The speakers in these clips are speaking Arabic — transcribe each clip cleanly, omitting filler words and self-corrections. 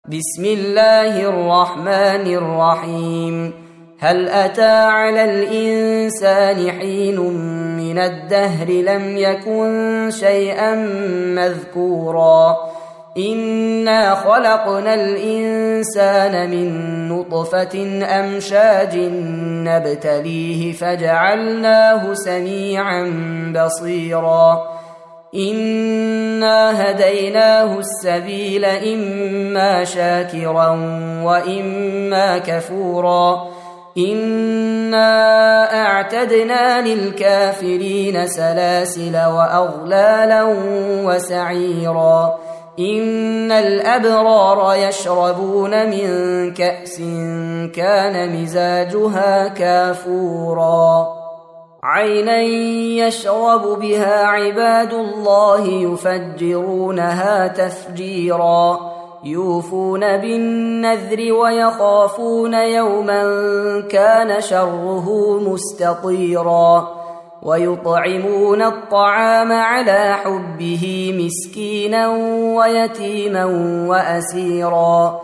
بسم الله الرحمن الرحيم. هل أتى على الإنسان حين من الدهر لم يكن شيئا مذكورا إنا خلقنا الإنسان من نطفة أمشاج نبتليه فجعلناه سميعا بصيرا إنا هديناه السبيل إما شاكرا وإما كفورا إنا أعتدنا للكافرين سلاسل وأغلالا وسعيرا إن الأبرار يشربون من كأس كان مزاجها كافورا عينا يشرب بها عباد الله يفجرونها تفجيرا يوفون بالنذر ويخافون يوما كان شره مستطيرا ويطعمون الطعام على حبه مسكينا ويتيما وأسيرا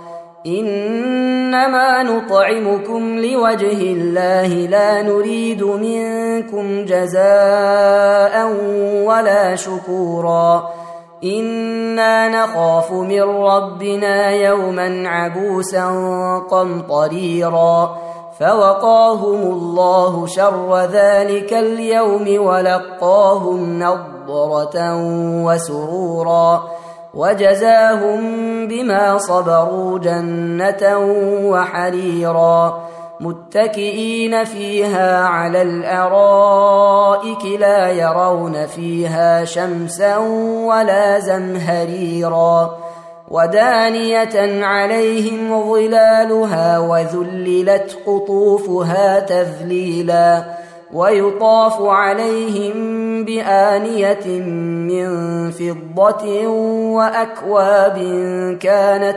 إنما نطعمكم لوجه الله لا نريد منكم جزاء ولا شكورا إنا نخاف من ربنا يوما عبوسا قمطريرا فوقاهم الله شر ذلك اليوم ولقاهم نضرة وسرورا وجزاهم بما صبروا جنة وحريرا متكئين فيها على الأرائك لا يرون فيها شمسا ولا زمهريرا ودانية عليهم ظلالها وذللت قطوفها تذليلا ويطاف عليهم بآنية من فضة وأكواب كانت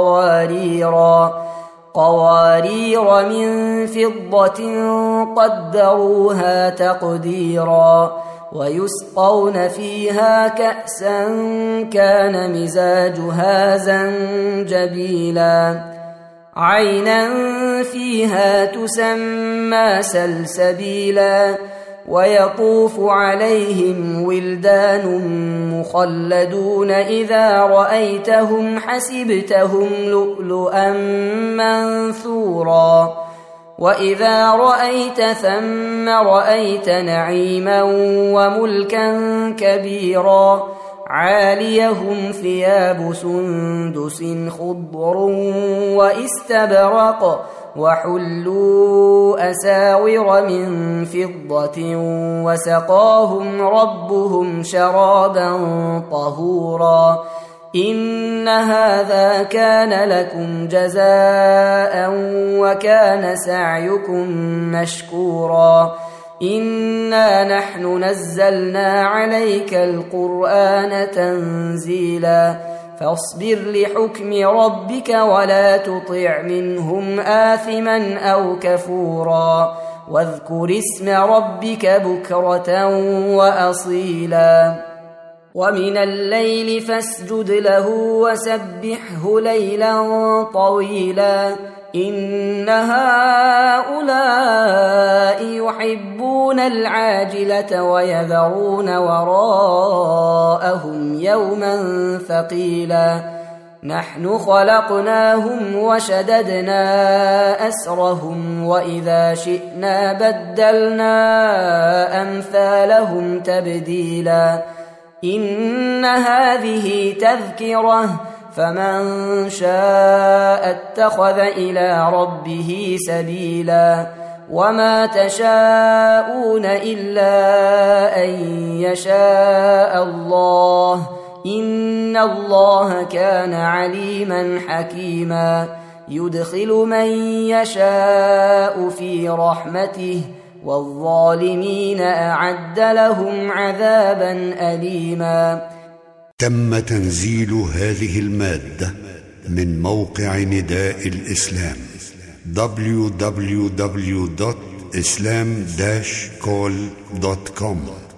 قوارير من فضة قدروها تقديرا ويسقون فيها كأسا كان مزاجها زنجبيلا عينا فيها تسمى سلسبيلا ويطوف عليهم ولدان مخلدون إذا رأيتهم حسبتهم لؤلؤا منثورا وإذا رأيت ثم رأيت نعيما وملكا كبيرا عاليهم ثياب سندس خضر واستبرق وحلوا أساور من فضة وسقاهم ربهم شرابا طهورا إن هذا كان لكم جزاء وكان سعيكم مشكورا إنا نحن نزلنا عليك القرآن تنزيلا فاصبر لحكم ربك ولا تطع منهم آثما أو كفورا واذكر اسم ربك بكرة وأصيلا ومن الليل فاسجد له وسبحه ليلا طويلا إن هؤلاء يحبون العاجلة ويذرون وراءهم يوما ثقيلا نحن خلقناهم وشددنا أسرهم وإذا شئنا بدلنا أمثالهم تبديلا إن هذه تذكرة فمن شاء اتخذ إلى ربه سبيلا وما تشاءون إلا أن يشاء الله إن الله كان عليما حكيما يدخل من يشاء في رحمته والظالمين أعد لهم عذابا أليما. تم تنزيل هذه المادة من موقع نداء الإسلام www.islam-call.com